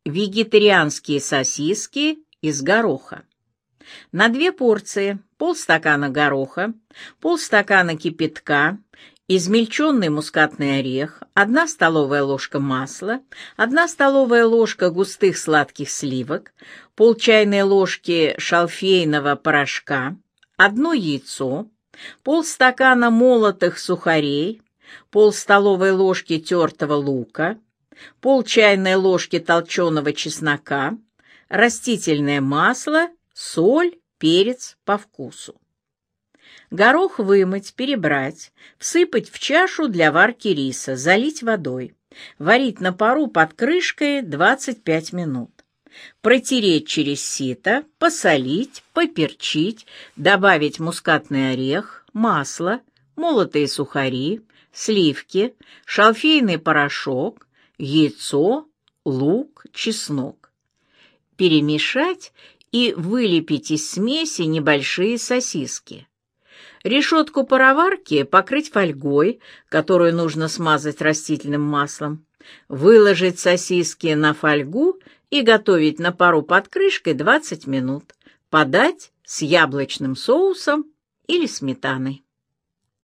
вегетарианские сосиски из гороха. На 2 порции полстакана гороха, полстакана кипятка, измельченный мускатный орех, 1 столовая ложка масла, 1 столовая ложка густых сладких сливок, пол чайной ложки шалфейного порошка, 1 яйцо, полстакана молотых сухарей, пол столовой ложки тертого лука, пол чайной ложки толченого чеснока, растительное масло, соль, перец по вкусу. Горох вымыть, перебрать, всыпать в чашу для варки риса, залить водой, варить на пару под крышкой 25 минут. Протереть через сито, посолить, поперчить, добавить мускатный орех, масло, молотые сухари, сливки, шалфейный порошок, яйцо, лук, чеснок. Перемешать и вылепить из смеси небольшие сосиски. Решетку пароварки покрыть фольгой, которую нужно смазать растительным маслом, выложить сосиски на фольгу и готовить на пару под крышкой 20 минут. Подать с яблочным соусом или сметаной.